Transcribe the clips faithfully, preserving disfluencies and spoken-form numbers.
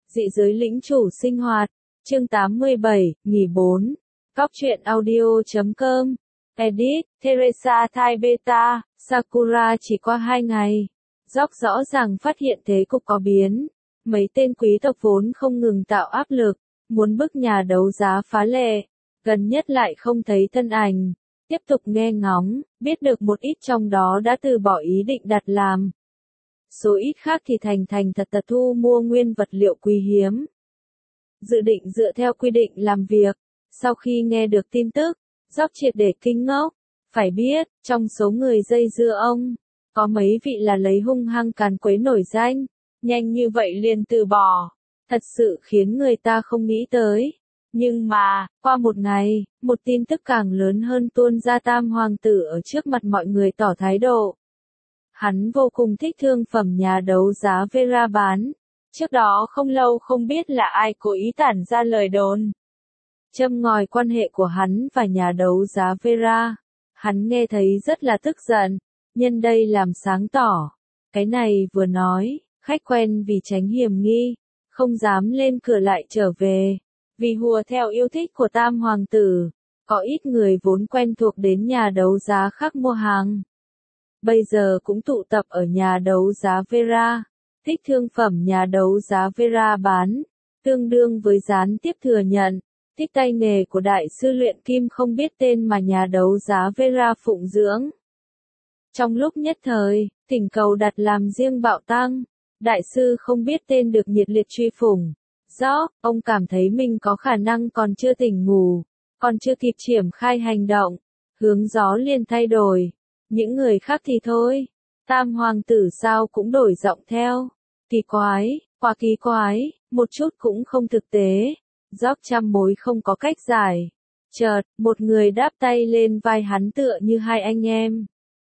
Dị giới lĩnh chủ sinh hoạt. Chương tám mươi bảy, nghỉ bốn. Cóc truyện audio chấm com. Edit, Teresa Thai Beta, Sakura chỉ qua hai ngày. Dốc rõ ràng phát hiện thế cục có biến. Mấy tên quý tộc vốn không ngừng tạo áp lực, muốn bức nhà đấu giá phá lệ. Gần nhất lại không thấy thân ảnh. Tiếp tục nghe ngóng, biết được một ít trong đó đã từ bỏ ý định đặt làm. Số ít khác thì thành thành thật thật thu mua nguyên vật liệu quý hiếm. Dự định dựa theo quy định làm việc. Sau khi nghe được tin tức, Dốc triệt để kinh ngốc. Phải biết, trong số người dây dưa ông, có mấy vị là lấy hung hăng càn quấy nổi danh. Nhanh như vậy liền từ bỏ. Thật sự khiến người ta không nghĩ tới. Nhưng mà, qua một ngày, một tin tức càng lớn hơn tuôn ra. Tam hoàng tử ở trước mặt mọi người tỏ thái độ. Hắn vô cùng thích thương phẩm nhà đấu giá Vera bán. Trước đó không lâu không biết là ai cố ý tản ra lời đồn. Châm ngòi quan hệ của hắn và nhà đấu giá Vera. Hắn nghe thấy rất là tức giận. Nhân đây làm sáng tỏ. Cái này vừa nói, khách quen vì tránh hiểm nghi. Không dám lên cửa lại trở về. Vì hùa theo yêu thích của tam hoàng tử. Có ít người vốn quen thuộc đến nhà đấu giá khác mua hàng. Bây giờ cũng tụ tập ở nhà đấu giá Vera. Thích thương phẩm nhà đấu giá Vera bán. Tương đương với gián tiếp thừa nhận. Thích tay nghề của đại sư luyện kim không biết tên mà nhà đấu giá Vera phụng dưỡng. Trong lúc nhất thời, thỉnh cầu đặt làm riêng bạo tăng. Đại sư không biết tên được nhiệt liệt truy phủng. Do, ông cảm thấy mình có khả năng còn chưa tỉnh ngủ. Còn chưa kịp triển khai hành động. Hướng gió liền thay đổi. Những người khác thì thôi. Tam hoàng tử sao cũng đổi giọng theo. Kỳ quái, quá kỳ quái, một chút cũng không thực tế. Dốc trăm mối không có cách giải. Chợt, một người đáp tay lên vai hắn tựa như hai anh em.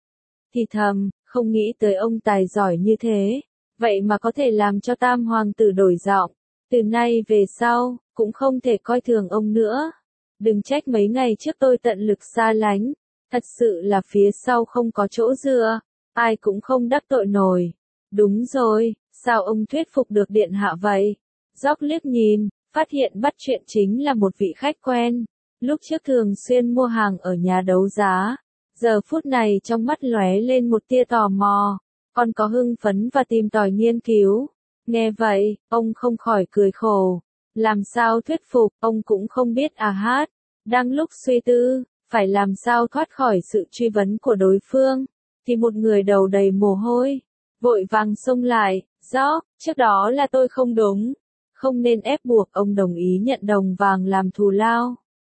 Thì thầm, không nghĩ tới ông tài giỏi như thế. Vậy mà có thể làm cho tam hoàng tử đổi giọng. Từ nay về sau, cũng không thể coi thường ông nữa. Đừng trách mấy ngày trước tôi tận lực xa lánh. Thật sự là phía sau không có chỗ dựa. Ai cũng không đắc tội nổi. Đúng rồi, sao ông thuyết phục được điện hạ vậy? Dốc liếc nhìn, phát hiện bắt chuyện chính là một vị khách quen. Lúc trước thường xuyên mua hàng ở nhà đấu giá. Giờ phút này trong mắt lóe lên một tia tò mò. Còn có hưng phấn và tìm tòi nghiên cứu. Nghe vậy, ông không khỏi cười khổ. Làm sao thuyết phục, ông cũng không biết à hát. Đang lúc suy tư, phải làm sao thoát khỏi sự truy vấn của đối phương. Thì một người đầu đầy mồ hôi. Vội vàng xông lại, rõ, trước đó là tôi không đúng. Không nên ép buộc ông đồng ý nhận đồng vàng làm thù lao.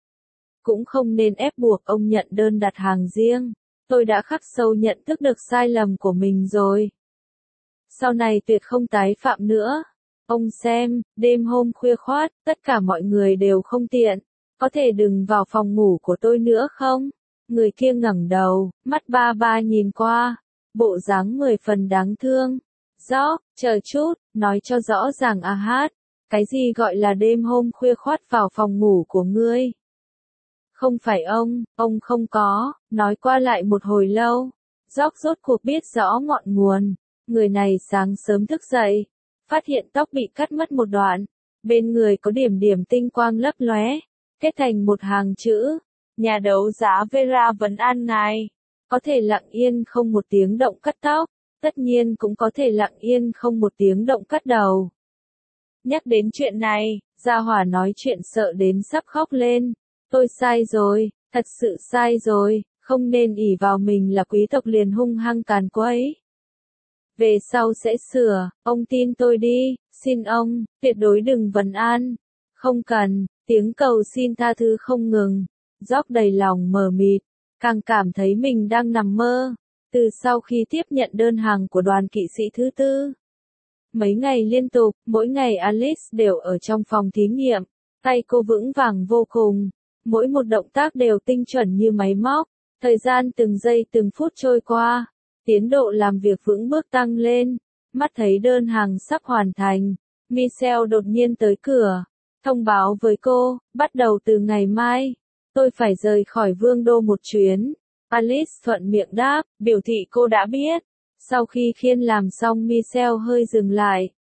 Cũng không nên ép buộc ông nhận đơn đặt hàng riêng. Tôi đã khắc sâu nhận thức được sai lầm của mình rồi. Sau này tuyệt không tái phạm nữa. Ông xem, đêm hôm khuya khoát, tất cả mọi người đều không tiện. Có thể đừng vào phòng ngủ của tôi nữa không? Người kia ngẩng đầu, mắt ba ba nhìn qua. Bộ dáng mười phần đáng thương. Rõ, chờ chút, nói cho rõ ràng à hát. Cái gì gọi là đêm hôm khuya khoát vào phòng ngủ của ngươi? Không phải ông, ông không có, nói qua lại một hồi lâu. Dốc rốt cuộc biết rõ ngọn nguồn. Người này sáng sớm thức dậy. Phát hiện tóc bị cắt mất một đoạn. Bên người có điểm điểm tinh quang lấp lóe. Kết thành một hàng chữ. Nhà đấu giá Vera vấn an ngài. Có thể lặng yên không một tiếng động cắt tóc. Tất nhiên cũng có thể lặng yên không một tiếng động cắt đầu. Nhắc đến chuyện này, Gia Hỏa nói chuyện sợ đến sắp khóc lên. Tôi sai rồi, thật sự sai rồi, không nên ỷ vào mình là quý tộc liền hung hăng càn quấy. Về sau sẽ sửa, ông tin tôi đi, xin ông, tuyệt đối đừng vấn an. Không cần, tiếng cầu xin tha thứ không ngừng. Dốc đầy lòng mờ mịt, càng cảm thấy mình đang nằm mơ. Từ sau khi tiếp nhận đơn hàng của đoàn kỵ sĩ thứ tư. Mấy ngày liên tục, mỗi ngày Alice đều ở trong phòng thí nghiệm. Tay cô vững vàng vô cùng. Mỗi một động tác đều tinh chuẩn như máy móc. Thời gian từng giây từng phút trôi qua. Tiến độ làm việc vững bước tăng lên. Mắt thấy đơn hàng sắp hoàn thành. Michelle đột nhiên tới cửa. Thông báo với cô, bắt đầu từ ngày mai. Tôi phải rời khỏi vương đô một chuyến. Alice thuận miệng đáp, biểu thị cô đã biết. Sau khi khiên làm xong Michelle hơi dừng lại.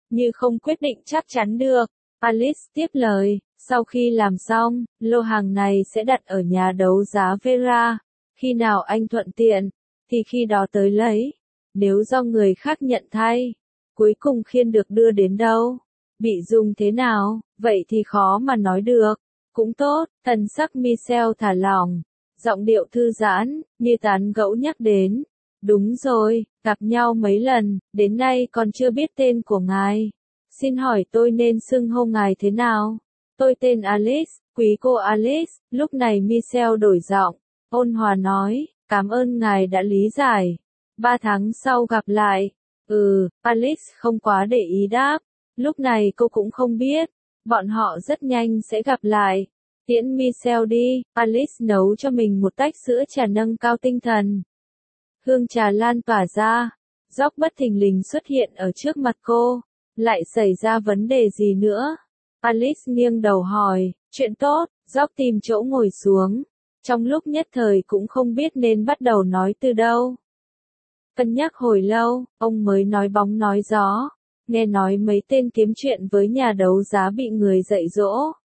như không quyết định chắc chắn được. Alice tiếp lời, sau khi làm xong, lô hàng này sẽ đặt ở nhà đấu giá Vera. Khi nào anh thuận tiện, thì khi đó tới lấy. Nếu do người khác nhận thay, cuối cùng khiên được đưa đến đâu, bị dùng thế nào, vậy thì khó mà nói được. Cũng tốt, thần sắc Michelle thả lỏng, giọng điệu thư giãn, như tán gẫu nhắc đến. Đúng rồi, gặp nhau mấy lần, đến nay còn chưa biết tên của ngài. Xin hỏi tôi nên xưng hô ngài thế nào? Tôi tên Alice, quý cô Alice. Lúc này Michelle đổi giọng, ôn hòa nói, cảm ơn ngài đã lý giải. Ba tháng sau gặp lại. Ừ, Alice không quá để ý đáp. Lúc này cô cũng không biết, bọn họ rất nhanh sẽ gặp lại. Tiễn Michelle đi, Alice nấu cho mình một tách sữa trà nâng cao tinh thần. Hương trà lan tỏa ra, Jock bất thình lình xuất hiện ở trước mặt cô. Lại xảy ra vấn đề gì nữa? Alice nghiêng đầu hỏi, chuyện tốt, Jock tìm chỗ ngồi xuống. Trong lúc nhất thời cũng không biết nên bắt đầu nói từ đâu. Cân nhắc hồi lâu, ông mới nói bóng nói gió. Nghe nói mấy tên kiếm chuyện với nhà đấu giá bị người dạy dỗ.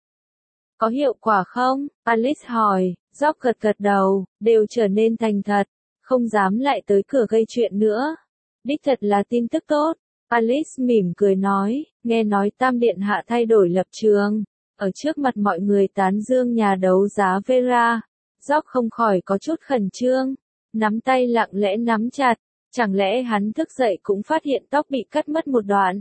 Có hiệu quả không? Alice hỏi. Jock gật gật đầu, đều trở nên thành thật, không dám lại tới cửa gây chuyện nữa. Đích thật là tin tức tốt. Alice mỉm cười nói, nghe nói Tam Điện Hạ thay đổi lập trường. Ở trước mặt mọi người tán dương nhà đấu giá Vera. Jock không khỏi có chút khẩn trương, nắm tay lặng lẽ nắm chặt. Chẳng lẽ hắn thức dậy cũng phát hiện tóc bị cắt mất một đoạn?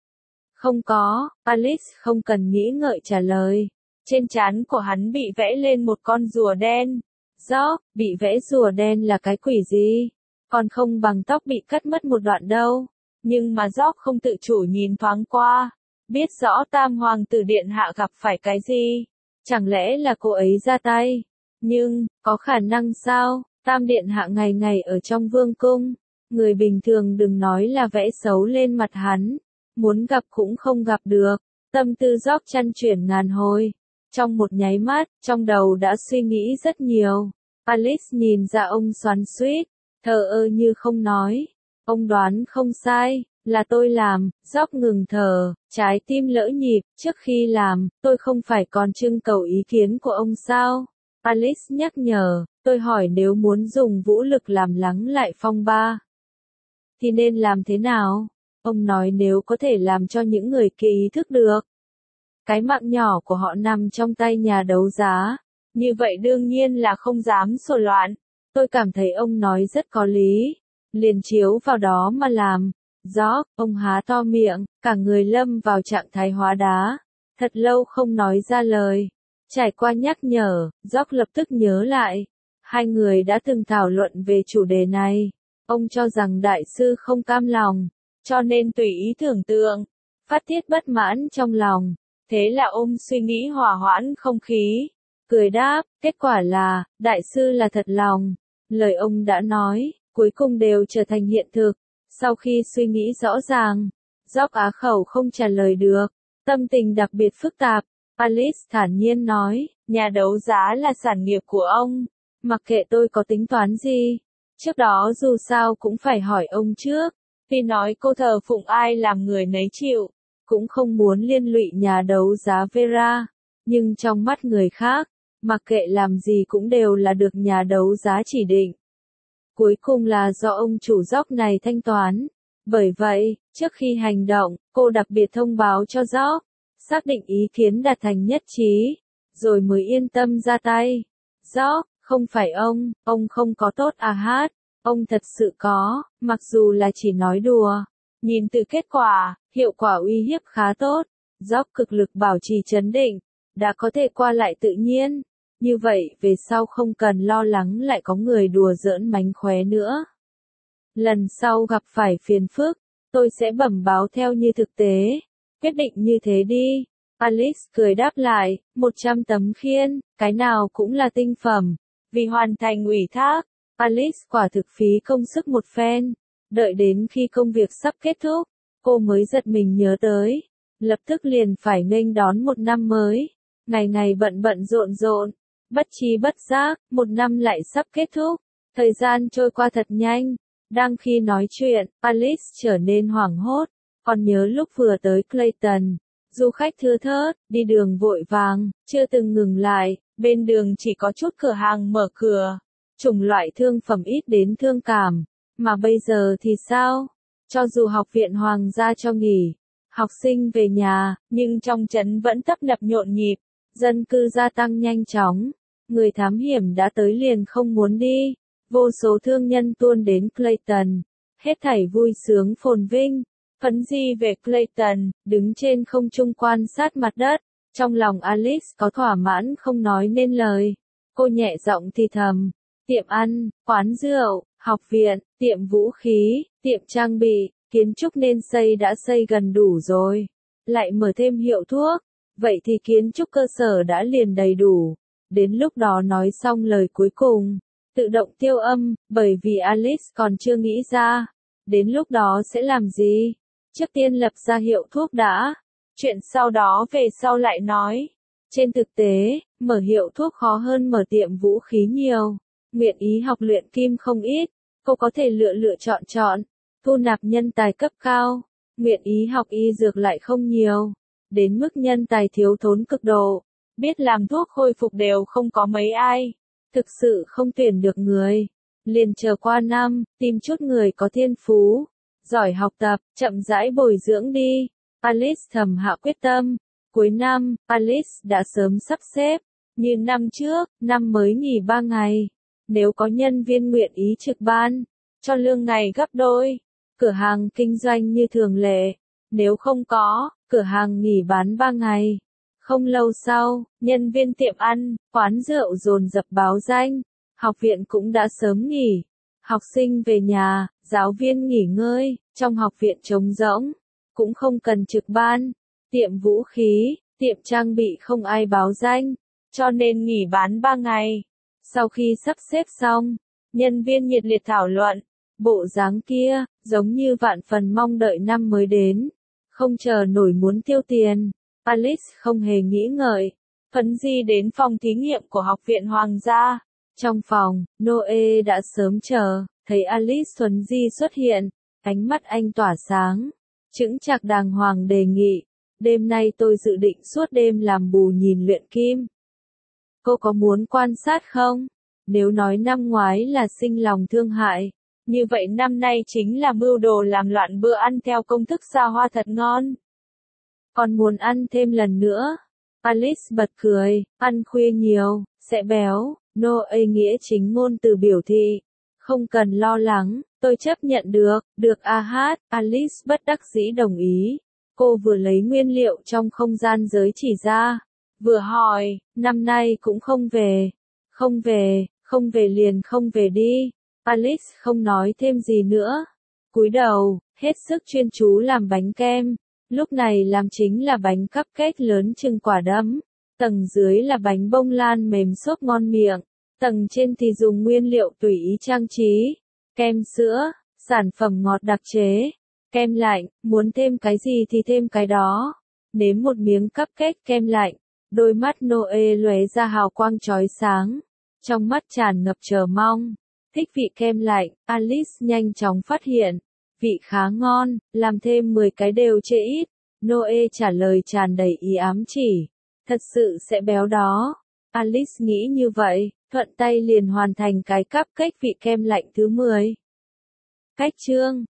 Không có, Alice không cần nghĩ ngợi trả lời. Trên trán của hắn bị vẽ lên một con rùa đen. Jock, bị vẽ rùa đen là cái quỷ gì? Còn không bằng tóc bị cắt mất một đoạn đâu. Nhưng mà Jock không tự chủ nhìn thoáng qua. Biết rõ Tam Hoàng tử Điện Hạ gặp phải cái gì? Chẳng lẽ là cô ấy ra tay? Nhưng, có khả năng sao? Tam Điện Hạ ngày ngày ở trong vương cung. Người bình thường đừng nói là vẽ xấu lên mặt hắn. Muốn gặp cũng không gặp được. Tâm tư Jock chăn chuyển ngàn hồi. Trong một nháy mắt, trong đầu đã suy nghĩ rất nhiều. Alice nhìn ra ông xoắn xuýt, thờ ơ như không nói. Ông đoán không sai, là tôi làm. Jock ngừng thở, trái tim lỡ nhịp. Trước khi làm, tôi không phải còn trưng cầu ý kiến của ông sao? Alice nhắc nhở, tôi hỏi nếu muốn dùng vũ lực làm lắng lại phong ba, thì nên làm thế nào? Ông nói nếu có thể làm cho những người kia ý thức được cái mạng nhỏ của họ nằm trong tay nhà đấu giá, như vậy đương nhiên là không dám sổ loạn. Tôi cảm thấy ông nói rất có lý. Liền chiếu vào đó mà làm. Jock, ông há to miệng, cả người lâm vào trạng thái hóa đá. Thật lâu không nói ra lời. Trải qua nhắc nhở, Jock lập tức nhớ lại. Hai người đã từng thảo luận về chủ đề này. Ông cho rằng đại sư không cam lòng, cho nên tùy ý tưởng tượng, phát tiết bất mãn trong lòng. Thế là ông suy nghĩ hòa hoãn không khí, cười đáp, kết quả là, đại sư là thật lòng. Lời ông đã nói, cuối cùng đều trở thành hiện thực. Sau khi suy nghĩ rõ ràng, Jock á khẩu không trả lời được, tâm tình đặc biệt phức tạp. Alice thản nhiên nói, nhà đấu giá là sản nghiệp của ông, mặc kệ tôi có tính toán gì. Trước đó dù sao cũng phải hỏi ông trước, vì nói cô thờ phụng ai làm người nấy chịu. Cũng không muốn liên lụy nhà đấu giá Vera, nhưng trong mắt người khác, mặc kệ làm gì cũng đều là được nhà đấu giá chỉ định. Cuối cùng là do ông chủ Jock này thanh toán. Bởi vậy, trước khi hành động, cô đặc biệt thông báo cho Jock, xác định ý kiến đạt thành nhất trí, rồi mới yên tâm ra tay. Jock, không phải ông, ông không có tốt à hát, ông thật sự có, mặc dù là chỉ nói đùa. Nhìn từ kết quả, hiệu quả uy hiếp khá tốt. Jock cực lực bảo trì trấn định, đã có thể qua lại tự nhiên. Như vậy, về sau không cần lo lắng lại có người đùa giỡn mánh khóe nữa. Lần sau gặp phải phiền phức, tôi sẽ bẩm báo theo như thực tế. Quyết định như thế đi. Alice cười đáp lại, một trăm tấm khiên, cái nào cũng là tinh phẩm. Vì hoàn thành ủy thác, Alice quả thực phí công sức một phen. Đợi đến khi công việc sắp kết thúc, cô mới giật mình nhớ tới. Lập tức liền phải nghênh đón một năm mới. Ngày ngày bận bận rộn rộn. Bất tri bất giác, một năm lại sắp kết thúc. Thời gian trôi qua thật nhanh. Đang khi nói chuyện, Alice trở nên hoảng hốt. Còn nhớ lúc vừa tới Clayton, du khách thưa thớt, đi đường vội vàng, chưa từng ngừng lại, bên đường chỉ có chút cửa hàng mở cửa, chủng loại thương phẩm ít đến thương cảm, mà bây giờ thì sao? Cho dù học viện hoàng gia cho nghỉ, học sinh về nhà, nhưng trong trấn vẫn tấp nập nhộn nhịp, dân cư gia tăng nhanh chóng, người thám hiểm đã tới liền không muốn đi, vô số thương nhân tuôn đến Clayton, hết thảy vui sướng phồn vinh. Phấn di về Clayton, đứng trên không trung quan sát mặt đất, trong lòng Alice có thỏa mãn không nói nên lời. Cô nhẹ giọng thì thầm, tiệm ăn, quán rượu, học viện, tiệm vũ khí, tiệm trang bị, kiến trúc nên xây đã xây gần đủ rồi. Lại mở thêm hiệu thuốc, vậy thì kiến trúc cơ sở đã liền đầy đủ. Đến lúc đó nói xong lời cuối cùng, tự động tiêu âm, bởi vì Alice còn chưa nghĩ ra. Đến lúc đó sẽ làm gì? Trước tiên lập ra hiệu thuốc đã, chuyện sau đó về sau lại nói. Trên thực tế, mở hiệu thuốc khó hơn mở tiệm vũ khí nhiều. Nguyện ý học luyện kim không ít, cô có thể lựa lựa chọn chọn, thu nạp nhân tài cấp cao. Nguyện ý học y dược lại không nhiều, đến mức nhân tài thiếu thốn cực độ. Biết làm thuốc khôi phục đều không có mấy ai, thực sự không tuyển được người. Liền chờ qua năm, tìm chút người có thiên phú, giỏi học tập, chậm rãi bồi dưỡng đi. Alice thầm hạ quyết tâm. Cuối năm, Alice đã sớm sắp xếp. Như năm trước, năm mới nghỉ ba ngày. Nếu có nhân viên nguyện ý trực ban, cho lương ngày gấp đôi. Cửa hàng kinh doanh như thường lệ. Nếu không có, cửa hàng nghỉ bán ba ngày. Không lâu sau, nhân viên tiệm ăn, quán rượu dồn dập báo danh. Học viện cũng đã sớm nghỉ. Học sinh về nhà, giáo viên nghỉ ngơi, trong học viện trống rỗng, cũng không cần trực ban. Tiệm vũ khí, tiệm trang bị không ai báo danh, cho nên nghỉ bán ba ngày. Sau khi sắp xếp xong, nhân viên nhiệt liệt thảo luận, bộ dáng kia, giống như vạn phần mong đợi năm mới đến, không chờ nổi muốn tiêu tiền. Alice không hề nghĩ ngợi, phấn di đến phòng thí nghiệm của học viện hoàng gia. Trong phòng, Noe đã sớm chờ, thấy Alice thuần di xuất hiện, ánh mắt anh tỏa sáng, chững chạc đàng hoàng đề nghị, đêm nay tôi dự định suốt đêm làm bù nhìn luyện kim. Cô có muốn quan sát không? Nếu nói năm ngoái là sinh lòng thương hại, như vậy năm nay chính là mưu đồ làm loạn bữa ăn theo công thức xa hoa thật ngon. Còn muốn ăn thêm lần nữa? Alice bật cười, ăn khuya nhiều, sẽ béo. Noe nghĩa chính ngôn từ biểu thị. Không cần lo lắng, tôi chấp nhận được, được a hát, Alice bất đắc dĩ đồng ý. Cô vừa lấy nguyên liệu trong không gian giới chỉ ra, vừa hỏi, năm nay cũng không về. Không về, không về liền không về đi. Alice không nói thêm gì nữa. Cúi đầu, hết sức chuyên chú làm bánh kem. Lúc này làm chính là bánh cupcake lớn chừng quả đấm. Tầng dưới là bánh bông lan mềm xốp ngon miệng. Tầng trên thì dùng nguyên liệu tùy ý trang trí. Kem sữa, sản phẩm ngọt đặc chế. Kem lạnh, muốn thêm cái gì thì thêm cái đó. Nếm một miếng cupcake kem lạnh. Đôi mắt Noe lóe ra hào quang chói sáng. Trong mắt tràn ngập chờ mong. Thích vị kem lạnh, Alice nhanh chóng phát hiện. Vị khá ngon, làm thêm mười cái đều chê ít. Noe trả lời tràn đầy ý ám chỉ. Thật sự sẽ béo đó. Alice nghĩ như vậy, thuận tay liền hoàn thành cái cupcake vị kem lạnh thứ mười. Cách chương